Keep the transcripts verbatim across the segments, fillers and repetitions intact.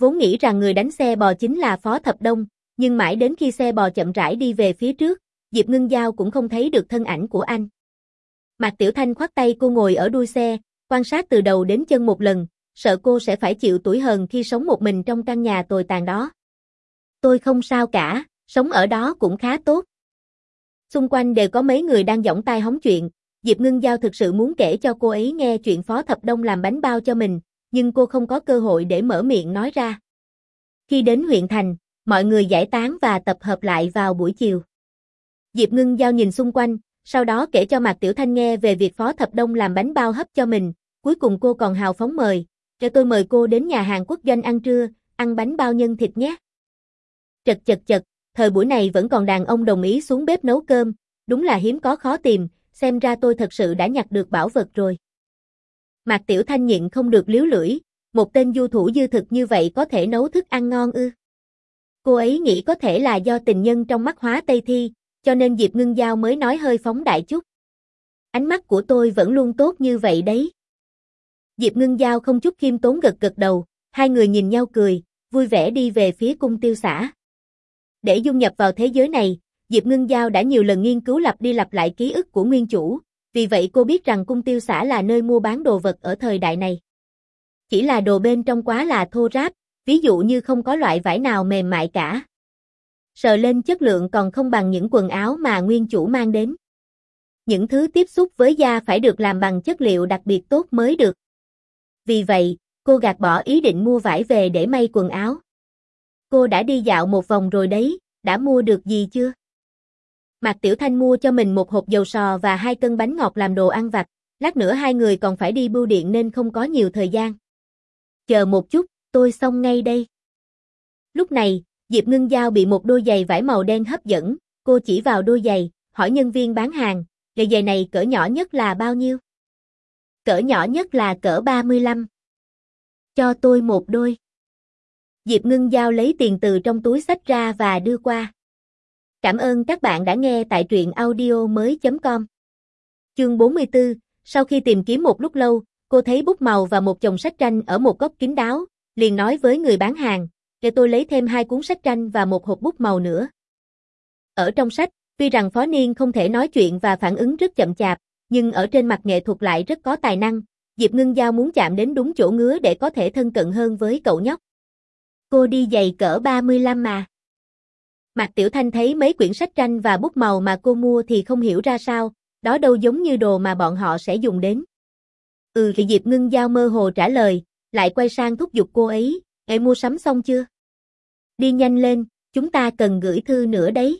Vốn nghĩ rằng người đánh xe bò chính là Phó Thập Đông, nhưng mãi đến khi xe bò chậm rãi đi về phía trước, Diệp Ngưng Giao cũng không thấy được thân ảnh của anh. Mạc Tiểu Thanh khoác tay cô ngồi ở đuôi xe, quan sát từ đầu đến chân một lần, sợ cô sẽ phải chịu tủi hờn khi sống một mình trong căn nhà tồi tàn đó. Tôi không sao cả, sống ở đó cũng khá tốt. Xung quanh đều có mấy người đang giỏng tai hóng chuyện, Diệp Ngưng Giao thực sự muốn kể cho cô ấy nghe chuyện Phó Thập Đông làm bánh bao cho mình, nhưng cô không có cơ hội để mở miệng nói ra. Khi đến huyện thành, mọi người giải tán và tập hợp lại vào buổi chiều. Diệp Ngưng Giao nhìn xung quanh, sau đó kể cho Mạc Tiểu Thanh nghe về việc Phó Thập Đông làm bánh bao hấp cho mình, cuối cùng cô còn hào phóng mời, cho tôi mời cô đến nhà hàng quốc doanh ăn trưa, ăn bánh bao nhân thịt nhé. Chật chật chật, thời buổi này vẫn còn đàn ông đồng ý xuống bếp nấu cơm, đúng là hiếm có khó tìm, xem ra tôi thật sự đã nhặt được bảo vật rồi. Mạc Tiểu Thanh nhịn không được liếu lưỡi, một tên du thủ dư thực như vậy có thể nấu thức ăn ngon ư? Cô ấy nghĩ có thể là do tình nhân trong mắt Hóa Tây Thi, cho nên Diệp Ngưng Giao mới nói hơi phóng đại chút. Ánh mắt của tôi vẫn luôn tốt như vậy đấy. Diệp Ngưng Giao không chút khiêm tốn gật gật đầu, hai người nhìn nhau cười, vui vẻ đi về phía cung tiêu xã. Để dung nhập vào thế giới này, Diệp Ngưng Giao đã nhiều lần nghiên cứu lặp đi lặp lại ký ức của nguyên chủ, vì vậy cô biết rằng cung tiêu xã là nơi mua bán đồ vật ở thời đại này. Chỉ là đồ bên trong quá là thô ráp, ví dụ như không có loại vải nào mềm mại cả. Sờ lên chất lượng còn không bằng những quần áo mà nguyên chủ mang đến. Những thứ tiếp xúc với da phải được làm bằng chất liệu đặc biệt tốt mới được. Vì vậy, cô gạt bỏ ý định mua vải về để may quần áo. Cô đã đi dạo một vòng rồi đấy, đã mua được gì chưa? Mạc Tiểu Thanh mua cho mình một hộp dầu sò và hai cân bánh ngọt làm đồ ăn vặt, lát nữa hai người còn phải đi bưu điện nên không có nhiều thời gian. Chờ một chút, tôi xong ngay đây. Lúc này, Diệp Ngưng Giao bị một đôi giày vải màu đen hấp dẫn, cô chỉ vào đôi giày, hỏi nhân viên bán hàng, đôi giày này cỡ nhỏ nhất là bao nhiêu? Cỡ nhỏ nhất là cỡ ba mươi lăm. Cho tôi một đôi. Diệp Ngưng Giao lấy tiền từ trong túi xách ra và đưa qua. Cảm ơn các bạn đã nghe tại truyện audio mới chấm com. Chương bốn mươi tư, sau khi tìm kiếm một lúc lâu, cô thấy bút màu và một chồng sách tranh ở một góc kín đáo, liền nói với người bán hàng, để tôi lấy thêm hai cuốn sách tranh và một hộp bút màu nữa. Ở trong sách, tuy rằng Phó Niên không thể nói chuyện và phản ứng rất chậm chạp, nhưng ở trên mặt nghệ thuật lại rất có tài năng, Diệp Ngưng Giao muốn chạm đến đúng chỗ ngứa để có thể thân cận hơn với cậu nhóc. Cô đi giày cỡ ba mươi lăm mà. Mạc Tiểu Thanh thấy mấy quyển sách tranh và bút màu mà cô mua thì không hiểu ra sao, đó đâu giống như đồ mà bọn họ sẽ dùng đến. Ừ thì Diệp Ngưng Giao mơ hồ trả lời, lại quay sang thúc giục cô ấy, em mua sắm xong chưa? Đi nhanh lên, chúng ta cần gửi thư nữa đấy.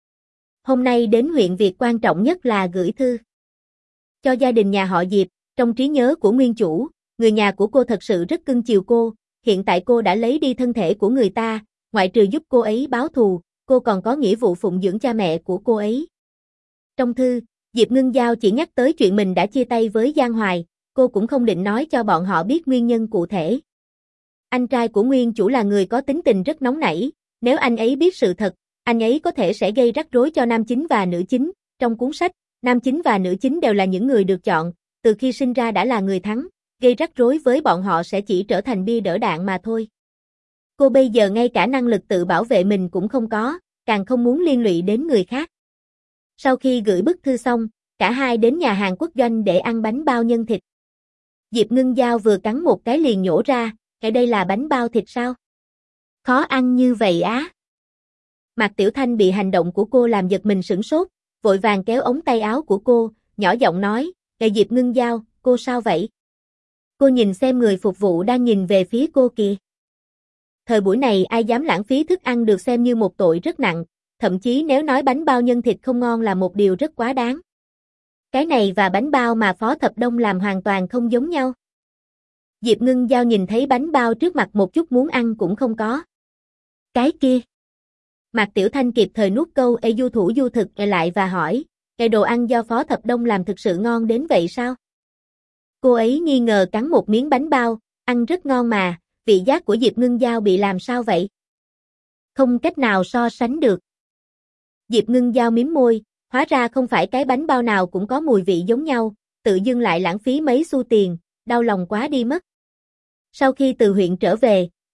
Hôm nay đến huyện việc quan trọng nhất là gửi thư. Cho gia đình nhà họ Diệp, trong trí nhớ của nguyên chủ, người nhà của cô thật sự rất cưng chiều cô, hiện tại cô đã lấy đi thân thể của người ta, ngoại trừ giúp cô ấy báo thù, cô còn có nghĩa vụ phụng dưỡng cha mẹ của cô ấy. Trong thư, Diệp Ngưng Giao chỉ nhắc tới chuyện mình đã chia tay với Giang Hoài, cô cũng không định nói cho bọn họ biết nguyên nhân cụ thể. Anh trai của nguyên chủ là người có tính tình rất nóng nảy, nếu anh ấy biết sự thật, anh ấy có thể sẽ gây rắc rối cho nam chính và nữ chính. Trong cuốn sách, nam chính và nữ chính đều là những người được chọn, từ khi sinh ra đã là người thắng, gây rắc rối với bọn họ sẽ chỉ trở thành bia đỡ đạn mà thôi. Cô bây giờ ngay cả năng lực tự bảo vệ mình cũng không có, càng không muốn liên lụy đến người khác. Sau khi gửi bức thư xong, cả hai đến nhà hàng quốc doanh để ăn bánh bao nhân thịt. Diệp Ngưng Giao vừa cắn một cái liền nhổ ra, cái đây là bánh bao thịt sao? Khó ăn như vậy á? Mạc Tiểu Thanh bị hành động của cô làm giật mình sửng sốt, vội vàng kéo ống tay áo của cô, nhỏ giọng nói, "Kệ Diệp Ngưng Giao, cô sao vậy?" Cô nhìn xem người phục vụ đang nhìn về phía cô kìa. Thời buổi này ai dám lãng phí thức ăn được xem như một tội rất nặng, thậm chí nếu nói bánh bao nhân thịt không ngon là một điều rất quá đáng. Cái này và bánh bao mà Phó Thập Đông làm hoàn toàn không giống nhau. Diệp Ngưng Giao nhìn thấy bánh bao trước mặt một chút muốn ăn cũng không có. Cái kia. Mạc Tiểu Thanh kịp thời nuốt câu "Ê du thủ du thực" lại và hỏi, cái đồ ăn do Phó Thập Đông làm thực sự ngon đến vậy sao? Cô ấy nghi ngờ cắn một miếng bánh bao, ăn rất ngon mà, vị giác của Diệp Ngưng Giao bị làm sao vậy? Không cách nào so sánh được. Diệp Ngưng Giao mím môi, hóa ra không phải cái bánh bao nào cũng có mùi vị giống nhau, tự dưng lại lãng phí mấy xu tiền, đau lòng quá đi mất. Sau khi từ huyện trở về,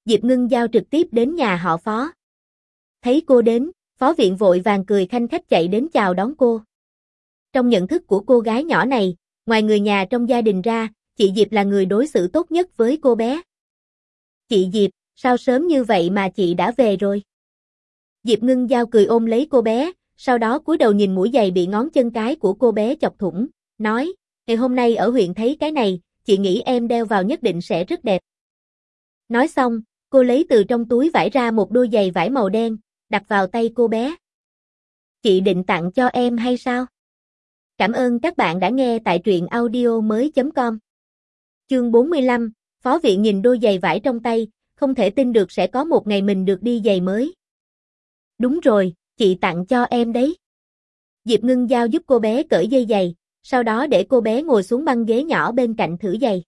Diệp Ngưng Giao trực tiếp đến nhà họ Phó. Thấy cô đến, Phó Viện vội vàng cười khanh khách chạy đến chào đón cô. Trong nhận thức của cô gái nhỏ này, ngoài người nhà trong gia đình ra, chị Diệp là người đối xử tốt nhất với cô bé. Chị Diệp, sao sớm như vậy mà chị đã về rồi? Diệp Ngưng Giao cười ôm lấy cô bé, sau đó cúi đầu nhìn mũi giày bị ngón chân cái của cô bé chọc thủng, nói, ngày hôm nay ở huyện thấy cái này, chị nghĩ em đeo vào nhất định sẽ rất đẹp. Nói xong, cô lấy từ trong túi vải ra một đôi giày vải màu đen, đặt vào tay cô bé. Chị định tặng cho em hay sao? Cảm ơn các bạn đã nghe tại truyện audio mới chấm com. Chương bốn mươi lăm, Phó Viện nhìn đôi giày vải trong tay, không thể tin được sẽ có một ngày mình được đi giày mới. Đúng rồi, chị tặng cho em đấy. Diệp Ngưng Giao giúp cô bé cởi dây giày, sau đó để cô bé ngồi xuống băng ghế nhỏ bên cạnh thử giày.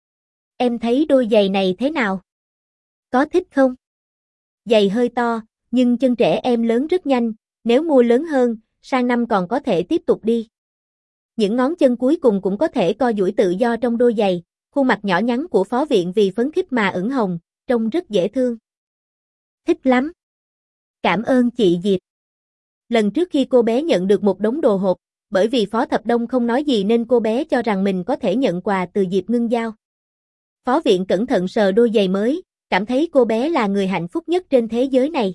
Em thấy đôi giày này thế nào? Có thích không? Giày hơi to, nhưng chân trẻ em lớn rất nhanh, nếu mua lớn hơn, sang năm còn có thể tiếp tục đi. Những ngón chân cuối cùng cũng có thể co duỗi tự do trong đôi giày, khuôn mặt nhỏ nhắn của Phó Viện vì phấn khích mà ửng hồng, trông rất dễ thương. Thích lắm. Cảm ơn chị Diệp. Lần trước khi cô bé nhận được một đống đồ hộp, bởi vì Phó Thập Đông không nói gì nên cô bé cho rằng mình có thể nhận quà từ Diệp Ngưng Giao. Phó Viện cẩn thận sờ đôi giày mới, cảm thấy cô bé là người hạnh phúc nhất trên thế giới này.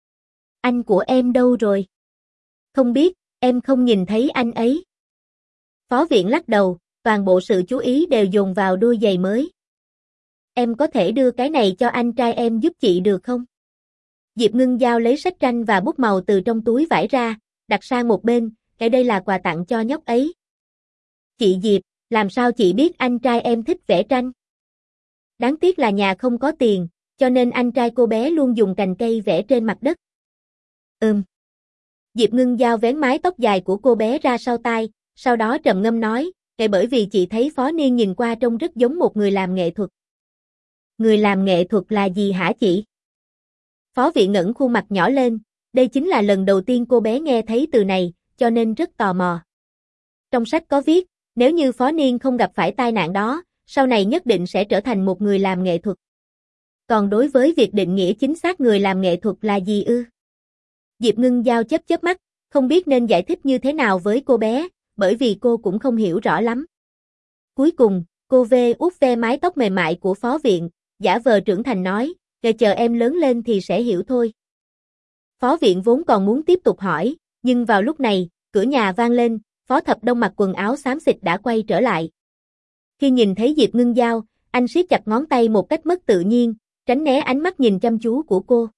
Anh của em đâu rồi? Không biết, em không nhìn thấy anh ấy. Phó Viện lắc đầu, toàn bộ sự chú ý đều dồn vào đôi giày mới. Em có thể đưa cái này cho anh trai em giúp chị được không? Diệp Ngưng Giao lấy sách tranh và bút màu từ trong túi vải ra, đặt sang một bên, cái đây là quà tặng cho nhóc ấy. Chị Diệp, làm sao chị biết anh trai em thích vẽ tranh? Đáng tiếc là nhà không có tiền, cho nên anh trai cô bé luôn dùng cành cây vẽ trên mặt đất. Ừm. Diệp Ngưng Giao vén mái tóc dài của cô bé ra sau tai, sau đó trầm ngâm nói, kể bởi vì chị thấy Phó Niên nhìn qua trông rất giống một người làm nghệ thuật. Người làm nghệ thuật là gì hả chị? Phó Viện ngẩng khuôn mặt nhỏ lên, đây chính là lần đầu tiên cô bé nghe thấy từ này, cho nên rất tò mò. Trong sách có viết, nếu như Phó Niên không gặp phải tai nạn đó, sau này nhất định sẽ trở thành một người làm nghệ thuật. Còn đối với việc định nghĩa chính xác người làm nghệ thuật là gì ư? Diệp Ngưng Giao chớp chớp mắt, không biết nên giải thích như thế nào với cô bé, bởi vì cô cũng không hiểu rõ lắm. Cuối cùng, cô ve út ve mái tóc mềm mại của Phó Viện, giả vờ trưởng thành nói, để chờ em lớn lên thì sẽ hiểu thôi. Phó Viện vốn còn muốn tiếp tục hỏi, nhưng vào lúc này, cửa nhà vang lên, Phó Thập Đông mặc quần áo xám xịt đã quay trở lại. Khi nhìn thấy Diệp Ngưng Giao, anh siết chặt ngón tay một cách mất tự nhiên, tránh né ánh mắt nhìn chăm chú của cô.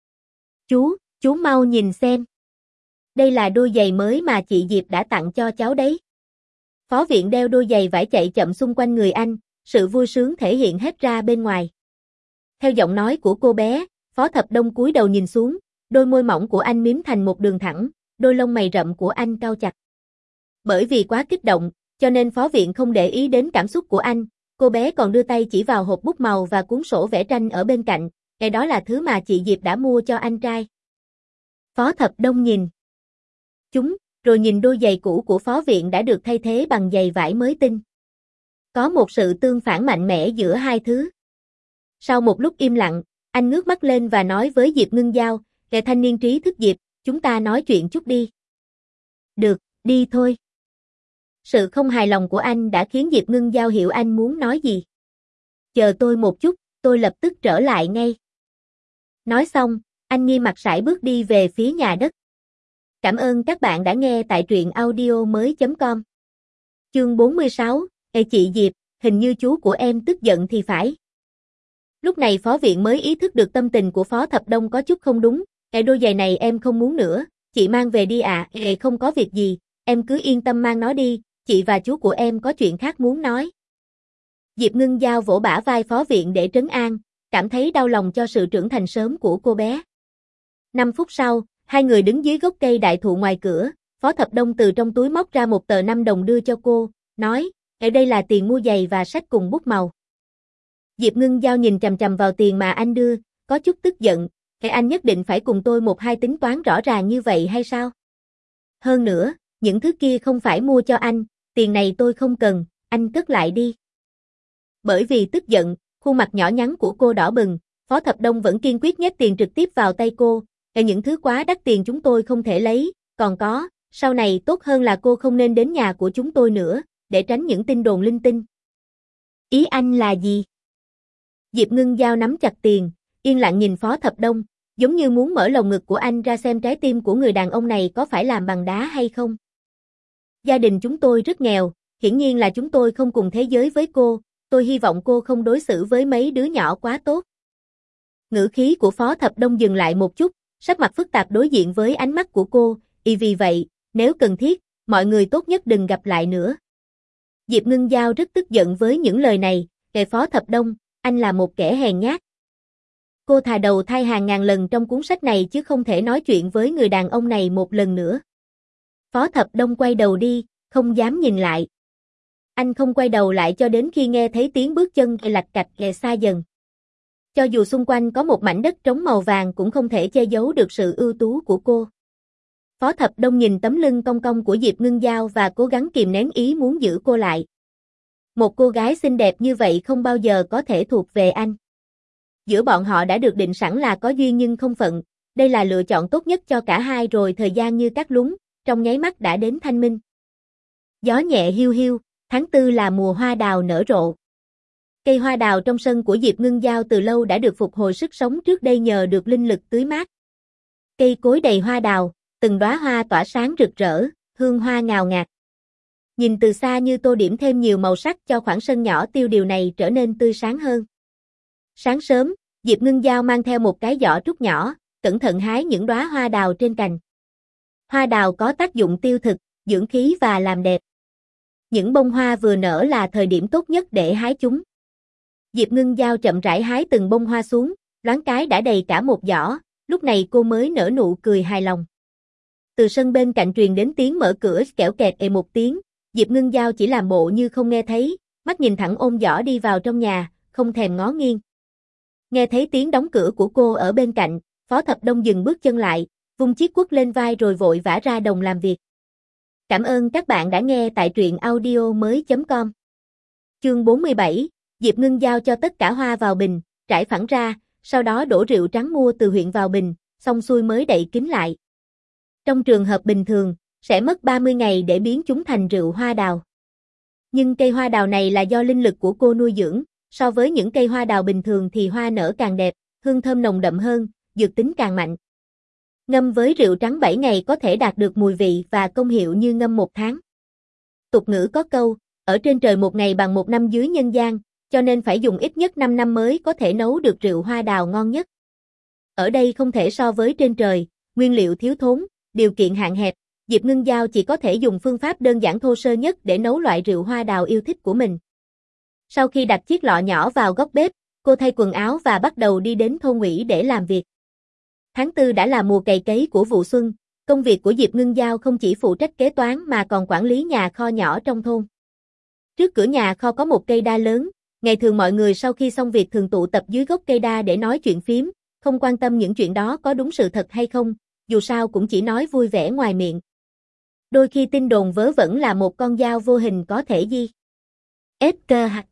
Chú, chú mau nhìn xem. Đây là đôi giày mới mà chị Diệp đã tặng cho cháu đấy. Phó Viện đeo đôi giày vải chạy chậm xung quanh người anh, sự vui sướng thể hiện hết ra bên ngoài. Theo giọng nói của cô bé, Phó Thập Đông cúi đầu nhìn xuống, đôi môi mỏng của anh mím thành một đường thẳng, đôi lông mày rậm của anh cau chặt. Bởi vì quá kích động, cho nên Phó Viện không để ý đến cảm xúc của anh, cô bé còn đưa tay chỉ vào hộp bút màu và cuốn sổ vẽ tranh ở bên cạnh, cái đó là thứ mà chị Diệp đã mua cho anh trai. Phó Thập Đông nhìn chúng, rồi nhìn đôi giày cũ của Phó Viện đã được thay thế bằng giày vải mới tinh. Có một sự tương phản mạnh mẽ giữa hai thứ. Sau một lúc im lặng, anh ngước mắt lên và nói với Diệp Ngưng Giao, kẻ thanh niên trí thức Diệp, chúng ta nói chuyện chút đi. Được, đi thôi. Sự không hài lòng của anh đã khiến Diệp Ngưng Giao hiểu anh muốn nói gì. Chờ tôi một chút, tôi lập tức trở lại ngay. Nói xong, anh nghi mặt sải bước đi về phía nhà đất. Cảm ơn các bạn đã nghe tại truyện audio mới chấm com. Chương bốn mươi sáu, Ê chị Diệp, hình như chú của em tức giận thì phải. Lúc này Phó Viện mới ý thức được tâm tình của Phó Thập Đông có chút không đúng, cái đôi giày này em không muốn nữa, chị mang về đi ạ, à. Ê không có việc gì, em cứ yên tâm mang nó đi, chị và chú của em có chuyện khác muốn nói. Diệp Ngưng Giao vỗ bả vai Phó Viện để trấn an, cảm thấy đau lòng cho sự trưởng thành sớm của cô bé. Năm phút sau, hai người đứng dưới gốc cây đại thụ ngoài cửa, Phó Thập Đông từ trong túi móc ra một tờ năm đồng đưa cho cô, nói, ở đây là tiền mua giày và sách cùng bút màu. Diệp Ngưng Giao nhìn chằm chằm vào tiền mà anh đưa, có chút tức giận, cái anh nhất định phải cùng tôi một hai tính toán rõ ràng như vậy hay sao? Hơn nữa, những thứ kia không phải mua cho anh, tiền này tôi không cần, anh cất lại đi. Bởi vì tức giận, khuôn mặt nhỏ nhắn của cô đỏ bừng, Phó Thập Đông vẫn kiên quyết nhét tiền trực tiếp vào tay cô, "Ờ, những thứ quá đắt tiền chúng tôi không thể lấy, còn có, sau này tốt hơn là cô không nên đến nhà của chúng tôi nữa, để tránh những tin đồn linh tinh." "Ý anh là gì?" Diệp Ngưng Giao nắm chặt tiền, yên lặng nhìn Phó Thập Đông, giống như muốn mở lồng ngực của anh ra xem trái tim của người đàn ông này có phải làm bằng đá hay không. "Gia đình chúng tôi rất nghèo, hiển nhiên là chúng tôi không cùng thế giới với cô, tôi hy vọng cô không đối xử với mấy đứa nhỏ quá tốt." Ngữ khí của Phó Thập Đông dừng lại một chút, sắc mặt phức tạp đối diện với ánh mắt của cô, "Y vì vậy, nếu cần thiết, mọi người tốt nhất đừng gặp lại nữa." Diệp Ngưng Giao rất tức giận với những lời này, "Kệ Phó Thập Đông, anh là một kẻ hèn nhát. Cô thà đầu thai hàng ngàn lần trong cuốn sách này chứ không thể nói chuyện với người đàn ông này một lần nữa." Phó Thập Đông quay đầu đi, không dám nhìn lại. Anh không quay đầu lại cho đến khi nghe thấy tiếng bước chân lạch cạch ghé xa dần. Cho dù xung quanh có một mảnh đất trống màu vàng cũng không thể che giấu được sự ưu tú của cô. Phó Thập Đông nhìn tấm lưng cong cong của Diệp Ngưng Giao và cố gắng kìm nén ý muốn giữ cô lại. Một cô gái xinh đẹp như vậy không bao giờ có thể thuộc về anh. Giữa bọn họ đã được định sẵn là có duyên nhưng không phận, đây là lựa chọn tốt nhất cho cả hai rồi thời gian như cát lúng, trong nháy mắt đã đến thanh minh. Gió nhẹ hiu hiu, tháng tư là mùa hoa đào nở rộ. Cây hoa đào trong sân của Diệp Ngưng Giao từ lâu đã được phục hồi sức sống trước đây nhờ được linh lực tưới mát. Cây cối đầy hoa đào, từng đóa hoa tỏa sáng rực rỡ, hương hoa ngào ngạt. Nhìn từ xa như tô điểm thêm nhiều màu sắc cho khoảng sân nhỏ tiêu điều này trở nên tươi sáng hơn. Sáng sớm, Diệp Ngưng Giao mang theo một cái giỏ trúc nhỏ, cẩn thận hái những đóa hoa đào trên cành. Hoa đào có tác dụng tiêu thực, dưỡng khí và làm đẹp. Những bông hoa vừa nở là thời điểm tốt nhất để hái chúng. Diệp Ngưng Giao chậm rãi hái từng bông hoa xuống, loáng cái đã đầy cả một giỏ, lúc này cô mới nở nụ cười hài lòng. Từ sân bên cạnh truyền đến tiếng mở cửa kẽo kẹt ề một tiếng, Diệp Ngưng Giao chỉ làm bộ như không nghe thấy, mắt nhìn thẳng ôm giỏ đi vào trong nhà, không thèm ngó nghiêng. Nghe thấy tiếng đóng cửa của cô ở bên cạnh, Phó Thập Đông dừng bước chân lại, vung chiếc quất lên vai rồi vội vã ra đồng làm việc. Cảm ơn các bạn đã nghe tại truyện audio mới chấm com. Chương bốn mươi bảy, Diệp Ngưng Giao cho tất cả hoa vào bình, trải phẳng ra, sau đó đổ rượu trắng mua từ huyện vào bình, xong xuôi mới đậy kín lại. Trong trường hợp bình thường, sẽ mất ba mươi ngày để biến chúng thành rượu hoa đào. Nhưng cây hoa đào này là do linh lực của cô nuôi dưỡng, so với những cây hoa đào bình thường thì hoa nở càng đẹp, hương thơm nồng đậm hơn, dược tính càng mạnh. Ngâm với rượu trắng bảy ngày có thể đạt được mùi vị và công hiệu như ngâm một tháng. Tục ngữ có câu, ở trên trời một ngày bằng một năm dưới nhân gian, cho nên phải dùng ít nhất năm năm mới có thể nấu được rượu hoa đào ngon nhất. Ở đây không thể so với trên trời, nguyên liệu thiếu thốn, điều kiện hạn hẹp, Diệp Ngưng Giao chỉ có thể dùng phương pháp đơn giản thô sơ nhất để nấu loại rượu hoa đào yêu thích của mình. Sau khi đặt chiếc lọ nhỏ vào góc bếp, cô thay quần áo và bắt đầu đi đến thôn ủy để làm việc. Tháng tư đã là mùa cày cấy của vụ xuân, công việc của Diệp Ngưng Giao không chỉ phụ trách kế toán mà còn quản lý nhà kho nhỏ trong thôn. Trước cửa nhà kho có một cây đa lớn, ngày thường mọi người sau khi xong việc thường tụ tập dưới gốc cây đa để nói chuyện phiếm, không quan tâm những chuyện đó có đúng sự thật hay không, dù sao cũng chỉ nói vui vẻ ngoài miệng. Đôi khi tin đồn vớ vẩn là một con dao vô hình có thể di ép cơ hạt.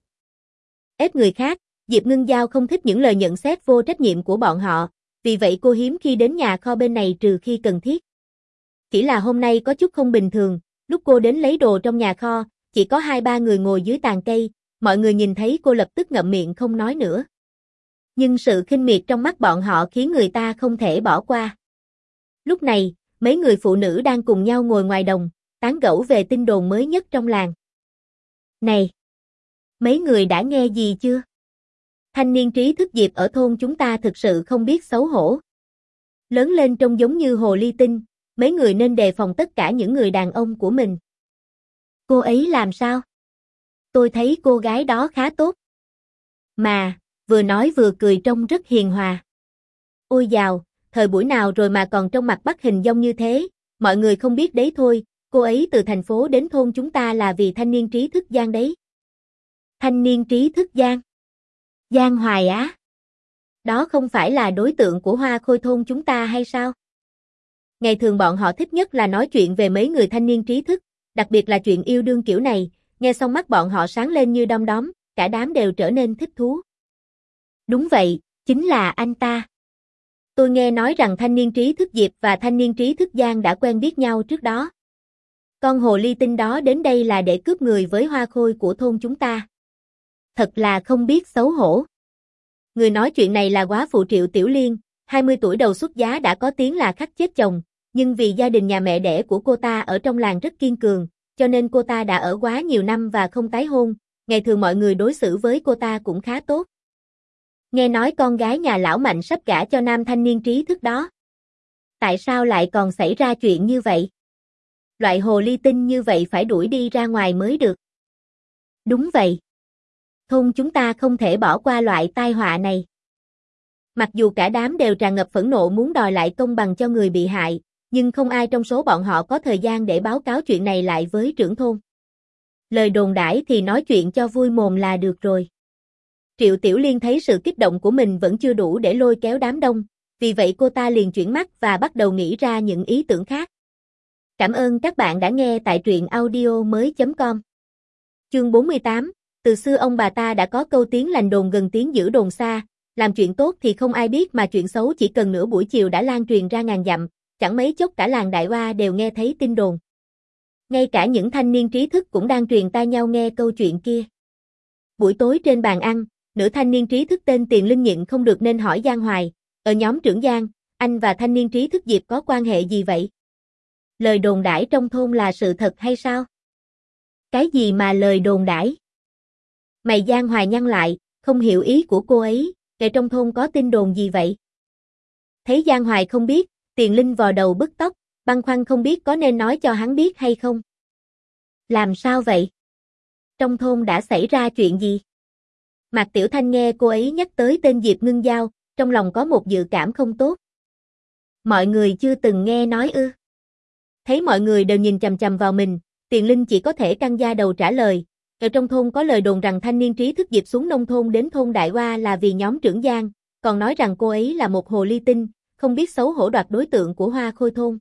Ép người khác, Diệp Ngưng Giao không thích những lời nhận xét vô trách nhiệm của bọn họ, vì vậy cô hiếm khi đến nhà kho bên này trừ khi cần thiết. Chỉ là hôm nay có chút không bình thường, lúc cô đến lấy đồ trong nhà kho, chỉ có hai ba người ngồi dưới tàn cây, mọi người nhìn thấy cô lập tức ngậm miệng không nói nữa. Nhưng sự khinh miệt trong mắt bọn họ khiến người ta không thể bỏ qua. Lúc này, mấy người phụ nữ đang cùng nhau ngồi ngoài đồng, tán gẫu về tin đồn mới nhất trong làng. Này! Mấy người đã nghe gì chưa? Thanh niên trí thức Diệp ở thôn chúng ta thực sự không biết xấu hổ. Lớn lên trông giống như hồ ly tinh, mấy người nên đề phòng tất cả những người đàn ông của mình. Cô ấy làm sao? Tôi thấy cô gái đó khá tốt. Mà, vừa nói vừa cười trông rất hiền hòa. Ôi dào, thời buổi nào rồi mà còn trong mặt bắt hình dong như thế, mọi người không biết đấy thôi, cô ấy từ thành phố đến thôn chúng ta là vì thanh niên trí thức Giang đấy. Thanh niên trí thức Giang? Giang Hoài Á? Đó không phải là đối tượng của Hoa Khôi thôn chúng ta hay sao? Ngày thường bọn họ thích nhất là nói chuyện về mấy người thanh niên trí thức, đặc biệt là chuyện yêu đương kiểu này, nghe xong mắt bọn họ sáng lên như đom đóm, cả đám đều trở nên thích thú. Đúng vậy, Chính là anh ta. Tôi nghe nói rằng thanh niên trí thức Diệp và thanh niên trí thức Giang đã quen biết nhau trước đó. Con hồ ly tinh đó đến đây là để cướp người với hoa khôi của thôn chúng ta. Thật là không biết xấu hổ. Người nói chuyện này là góa phụ Triệu Tiểu Liên, hai mươi tuổi đầu xuất giá đã có tiếng là khắc chết chồng, nhưng vì gia đình nhà mẹ đẻ của cô ta ở trong làng rất kiên cường, cho nên cô ta đã ở góa nhiều năm và không tái hôn, ngày thường mọi người đối xử với cô ta cũng khá tốt. Nghe nói con gái nhà lão Mạnh sắp gả cho nam thanh niên trí thức đó. Tại sao lại còn xảy ra chuyện như vậy? Loại hồ ly tinh như vậy phải đuổi đi ra ngoài mới được. Đúng vậy. Thôn chúng ta không thể bỏ qua loại tai họa này. Mặc dù cả đám đều tràn ngập phẫn nộ muốn đòi lại công bằng cho người bị hại, nhưng không ai trong số bọn họ có thời gian để báo cáo chuyện này lại với trưởng thôn. Lời đồn đãi thì nói chuyện cho vui mồm là được rồi. Triệu Tiểu Liên thấy sự kích động của mình vẫn chưa đủ để lôi kéo đám đông, vì vậy cô ta liền chuyển mắt và bắt đầu nghĩ ra những ý tưởng khác. Cảm ơn các bạn đã nghe tại truyện audio mới chấm com. Chương bốn mươi tám, từ xưa ông bà ta đã có câu tiếng lành đồn gần tiếng dữ đồn xa, làm chuyện tốt thì không ai biết mà chuyện xấu chỉ cần nửa buổi chiều đã lan truyền ra ngàn dặm, chẳng mấy chốc cả làng Đại Hoa đều nghe thấy tin đồn. Ngay cả những thanh niên trí thức cũng đang truyền tai nhau nghe câu chuyện kia. Buổi tối trên bàn ăn, nữ thanh niên trí thức tên Tiền Linh nhịn không được nên hỏi Giang Hoài, ở nhóm trưởng Giang, anh và thanh niên trí thức Diệp có quan hệ gì vậy? Lời đồn đãi trong thôn là sự thật hay sao? Cái gì mà lời đồn đãi? Mày Giang Hoài nhăn lại, không hiểu ý của cô ấy, kể trong thôn có tin đồn gì vậy? Thấy Giang Hoài không biết, Tiền Linh vò đầu bứt tóc, băn khoăn không biết có nên nói cho hắn biết hay không. Làm sao vậy? Trong thôn đã xảy ra chuyện gì? Mạc Tiểu Thanh nghe cô ấy nhắc tới tên Diệp Ngưng Giao, trong lòng có một dự cảm không tốt. Mọi người chưa từng nghe nói ư? Thấy mọi người đều nhìn chằm chằm vào mình, Tiền Linh chỉ có thể căng da đầu trả lời. Ở trong thôn có lời đồn rằng thanh niên trí thức Diệp xuống nông thôn đến thôn Đại Hoa là vì nhóm trưởng Giang, còn nói rằng cô ấy là một hồ ly tinh, không biết xấu hổ đoạt đối tượng của hoa khôi thôn.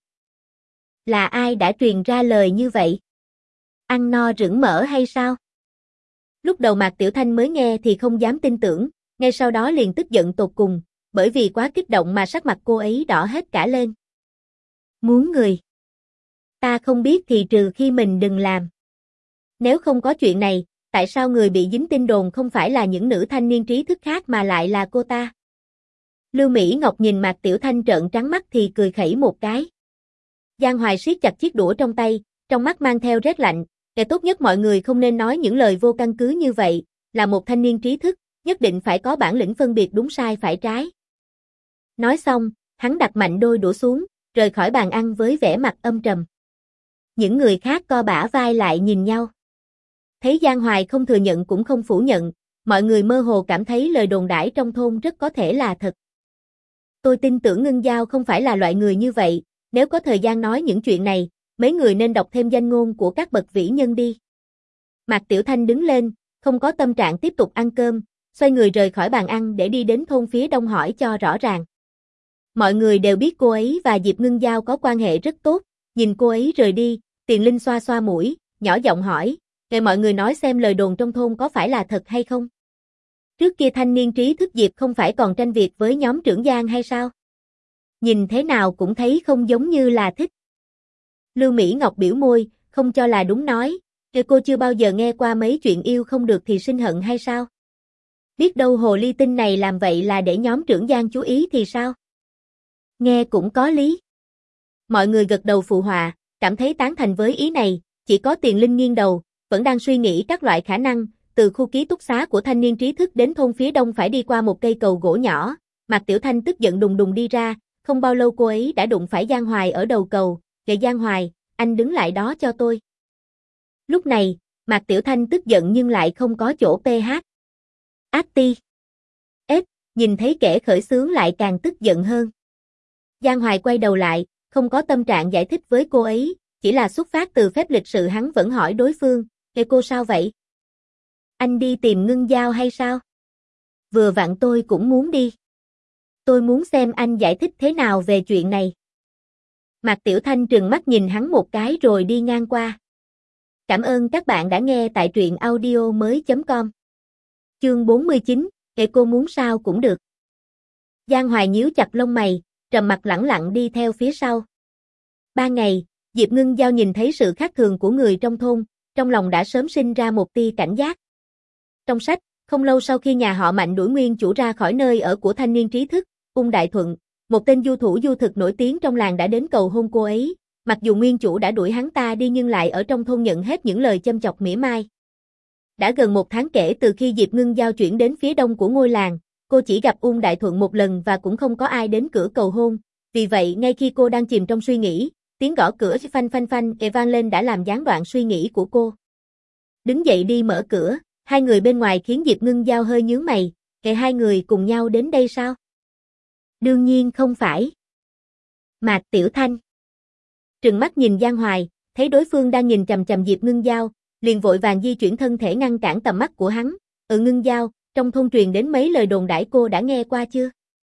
Là ai đã truyền ra lời như vậy? Ăn no rửng mỡ hay sao? Lúc đầu Mạc Tiểu Thanh mới nghe thì không dám tin tưởng, ngay sau đó liền tức giận tột cùng, bởi vì quá kích động mà sắc mặt cô ấy đỏ hết cả lên. Muốn người? Ta không biết thì trừ khi mình đừng làm. Nếu không có chuyện này, tại sao người bị dính tin đồn không phải là những nữ thanh niên trí thức khác mà lại là cô ta? Lưu Mỹ Ngọc nhìn Mạc Tiểu Thanh trợn trắng mắt thì cười khẩy một cái. Giang Hoài siết chặt chiếc đũa trong tay, trong mắt mang theo rét lạnh, kẻ tốt nhất mọi người không nên nói những lời vô căn cứ như vậy, là một thanh niên trí thức, nhất định phải có bản lĩnh phân biệt đúng sai phải trái. Nói xong, hắn đặt mạnh đôi đũa xuống, rời khỏi bàn ăn với vẻ mặt âm trầm. Những người khác co bả vai lại nhìn nhau. Thấy Giang Hoài không thừa nhận cũng không phủ nhận, mọi người mơ hồ cảm thấy lời đồn đãi trong thôn rất có thể là thật. Tôi tin tưởng Ngưng Giao không phải là loại người như vậy, nếu có thời gian nói những chuyện này, mấy người nên đọc thêm danh ngôn của các bậc vĩ nhân đi. Mạc Tiểu Thanh đứng lên, không có tâm trạng tiếp tục ăn cơm, xoay người rời khỏi bàn ăn để đi đến thôn phía đông hỏi cho rõ ràng. Mọi người đều biết cô ấy và Diệp Ngưng Giao có quan hệ rất tốt, nhìn cô ấy rời đi, Tiền Linh xoa xoa mũi, nhỏ giọng hỏi, để mọi người nói xem lời đồn trong thôn có phải là thật hay không? Trước kia thanh niên trí thức Diệp không phải còn tranh việc với nhóm trưởng Giang hay sao? Nhìn thế nào cũng thấy không giống như là thích. Lưu Mỹ Ngọc biểu môi, không cho là đúng nói, kêu cô chưa bao giờ nghe qua mấy chuyện yêu không được thì sinh hận hay sao? Biết đâu hồ ly tinh này làm vậy là để nhóm trưởng Giang chú ý thì sao? Nghe cũng có lý. Mọi người gật đầu phụ họa, cảm thấy tán thành với ý này, chỉ có Tiền Linh nghiêng đầu, vẫn đang suy nghĩ các loại khả năng, từ khu ký túc xá của thanh niên trí thức đến thôn phía đông phải đi qua một cây cầu gỗ nhỏ, Mạc Tiểu Thanh tức giận đùng đùng đi ra, không bao lâu cô ấy đã đụng phải Giang Hoài ở đầu cầu, kệ Giang Hoài, anh đứng lại đó cho tôi. Lúc này, Mạc Tiểu Thanh tức giận nhưng lại không có chỗ pê hát. Ati. Ết, nhìn thấy kẻ khởi xướng lại càng tức giận hơn. Giang Hoài quay đầu lại, không có tâm trạng giải thích với cô ấy, chỉ là xuất phát từ phép lịch sự hắn vẫn hỏi đối phương, kệ cô sao vậy? Anh đi tìm Ngưng Giao hay sao? Vừa vặn tôi cũng muốn đi. Tôi muốn xem anh giải thích thế nào về chuyện này. Mạc Tiểu Thanh trừng mắt nhìn hắn một cái rồi đi ngang qua. Cảm ơn các bạn đã nghe tại truyện audio mới chấm com. Chương bốn mươi chín, kệ cô muốn sao cũng được. Giang Hoài nhíu chặt lông mày, trầm mặt lẳng lặng đi theo phía sau. Ba ngày, Diệp Ngưng Giao nhìn thấy sự khác thường của người trong thôn, trong lòng đã sớm sinh ra một tia cảnh giác. Trong sách, không lâu sau khi nhà họ Mạnh đuổi nguyên chủ ra khỏi nơi ở của thanh niên trí thức, Ung Đại Thuận, một tên du thủ du thực nổi tiếng trong làng đã đến cầu hôn cô ấy. Mặc dù nguyên chủ đã đuổi hắn ta đi nhưng lại ở trong thôn nhận hết những lời châm chọc mỉa mai. Đã gần một tháng kể từ khi Diệp Ngưng Giao chuyển đến phía đông của ngôi làng, cô chỉ gặp Ung Đại Thuận một lần và cũng không có ai đến cửa cầu hôn. Vì vậy ngay khi cô đang chìm trong suy nghĩ, tiếng gõ cửa phanh phanh phanh vang lên đã làm gián đoạn suy nghĩ của cô. Đứng dậy đi mở cửa, hai người bên ngoài khiến Diệp Ngưng Giao hơi nhướng mày, kệ hai người cùng nhau đến đây sao? Đương nhiên không phải. Mạc Tiểu Thanh trừng mắt nhìn Giang Hoài, thấy đối phương đang nhìn chằm chằm Diệp Ngưng Giao, liền vội vàng di chuyển thân thể ngăn cản tầm mắt của hắn. Ừ Ngưng Giao, trong thôn truyền đến mấy lời đồn đãi cô đã nghe qua chưa?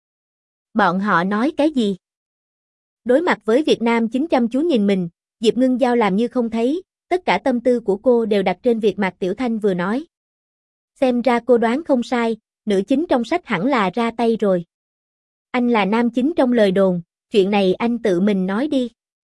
Bọn họ nói cái gì? Đối mặt với Việt Nam chính chăm chú nhìn mình, Diệp Ngưng Giao làm như không thấy, tất cả tâm tư của cô đều đặt trên việc Mạc Tiểu Thanh vừa nói. Xem ra cô đoán không sai, nữ chính trong sách hẳn là ra tay rồi. Anh là nam chính trong lời đồn, chuyện này anh tự mình nói đi.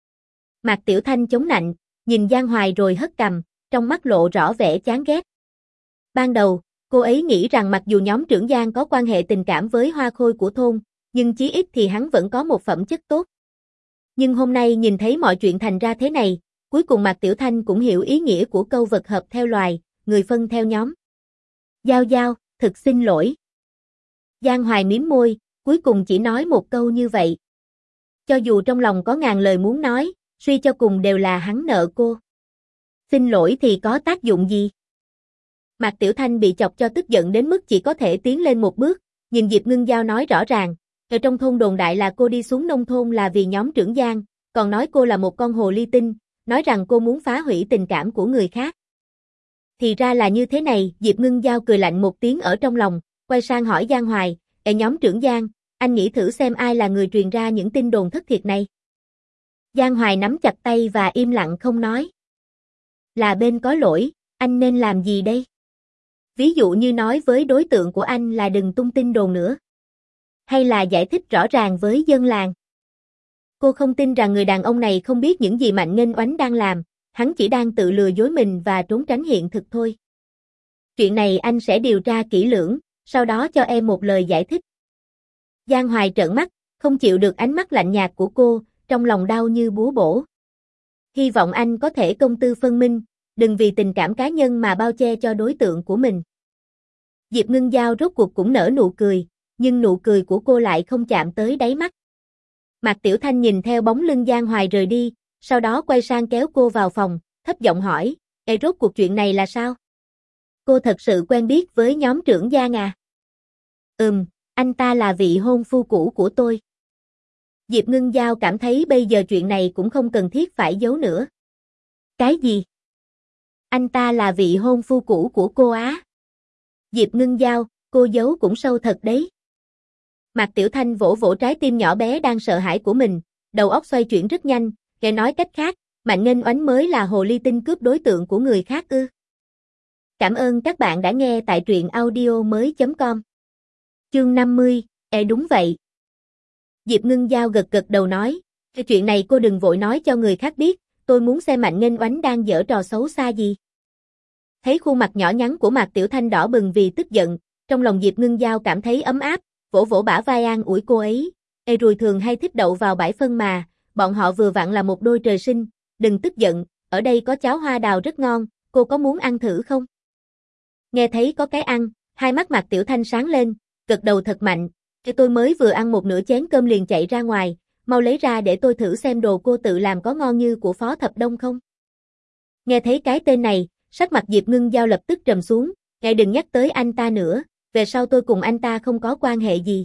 Mạc Tiểu Thanh chống nạnh, nhìn Giang Hoài rồi hất cằm, trong mắt lộ rõ vẻ chán ghét. Ban đầu, cô ấy nghĩ rằng mặc dù nhóm trưởng Giang có quan hệ tình cảm với hoa khôi của thôn, nhưng chí ít thì hắn vẫn có một phẩm chất tốt. Nhưng hôm nay nhìn thấy mọi chuyện thành ra thế này, cuối cùng Mạc Tiểu Thanh cũng hiểu ý nghĩa của câu vật hợp theo loài, người phân theo nhóm. Giao Giao, thực xin lỗi. Giang Hoài mím môi, cuối cùng chỉ nói một câu như vậy. Cho dù trong lòng có ngàn lời muốn nói, suy cho cùng đều là hắn nợ cô. Xin lỗi thì có tác dụng gì? Mạc Tiểu Thanh bị chọc cho tức giận đến mức chỉ có thể tiến lên một bước, nhìn Diệp Ngưng Giao nói rõ ràng, ở trong thôn đồn đại là cô đi xuống nông thôn là vì nhóm trưởng Giang, còn nói cô là một con hồ ly tinh, nói rằng cô muốn phá hủy tình cảm của người khác. Thì ra là như thế này, Diệp Ngưng Giao cười lạnh một tiếng ở trong lòng, quay sang hỏi Giang Hoài, "Ê nhóm trưởng Giang, anh nghĩ thử xem ai là người truyền ra những tin đồn thất thiệt này?" Giang Hoài nắm chặt tay và im lặng không nói. Là bên có lỗi, anh nên làm gì đây? Ví dụ như nói với đối tượng của anh là đừng tung tin đồn nữa. Hay là giải thích rõ ràng với dân làng. Cô không tin rằng người đàn ông này không biết những gì Mạnh Nghênh Oánh đang làm, hắn chỉ đang tự lừa dối mình và trốn tránh hiện thực thôi. Chuyện này anh sẽ điều tra kỹ lưỡng, sau đó cho em một lời giải thích. Giang Hoài trợn mắt, không chịu được ánh mắt lạnh nhạt của cô, trong lòng đau như búa bổ. Hy vọng anh có thể công tư phân minh, đừng vì tình cảm cá nhân mà bao che cho đối tượng của mình. Diệp Ngưng Giao rốt cuộc cũng nở nụ cười, nhưng nụ cười của cô lại không chạm tới đáy mắt. Mạc Tiểu Thanh nhìn theo bóng lưng Giang Hoài rời đi, sau đó quay sang kéo cô vào phòng, thấp giọng hỏi, "Ê rốt cuộc chuyện này là sao? Cô thật sự quen biết với nhóm trưởng Giang à?" "Ừm, anh ta là vị hôn phu cũ của tôi." Diệp Ngưng Giao cảm thấy bây giờ chuyện này cũng không cần thiết phải giấu nữa. "Cái gì? Anh ta là vị hôn phu cũ của cô á?" Diệp Ngưng Giao, cô giấu cũng sâu thật đấy. Mạc Tiểu Thanh vỗ vỗ trái tim nhỏ bé đang sợ hãi của mình, đầu óc xoay chuyển rất nhanh, nghe nói cách khác, Mạnh Nghênh Oánh mới là hồ ly tinh cướp đối tượng của người khác ư? Cảm ơn các bạn đã nghe tại truyện audio mới chấm com. Chương năm mươi, e đúng vậy. Diệp Ngưng Giao gật gật đầu nói, cái chuyện này cô đừng vội nói cho người khác biết, tôi muốn xem Mạnh Nghênh Oánh đang giở trò xấu xa gì. Thấy khuôn mặt nhỏ nhắn của Mạc Tiểu Thanh đỏ bừng vì tức giận, trong lòng Diệp Ngưng Giao cảm thấy ấm áp, vỗ vỗ bả vai an ủi cô ấy, "Ê Rùi thường hay thích đậu vào bãi phân mà, bọn họ vừa vặn là một đôi trời sinh, đừng tức giận, ở đây có cháo hoa đào rất ngon, cô có muốn ăn thử không?" Nghe thấy có cái ăn, hai mắt Mạc Tiểu Thanh sáng lên, gật đầu thật mạnh, "Cái tôi mới vừa ăn một nửa chén cơm liền chạy ra ngoài, mau lấy ra để tôi thử xem đồ cô tự làm có ngon như của Phó Thập Đông không?" Nghe thấy cái tên này, sắc mặt Diệp Ngưng Giao lập tức trầm xuống, "Ngài đừng nhắc tới anh ta nữa, về sau tôi cùng anh ta không có quan hệ gì."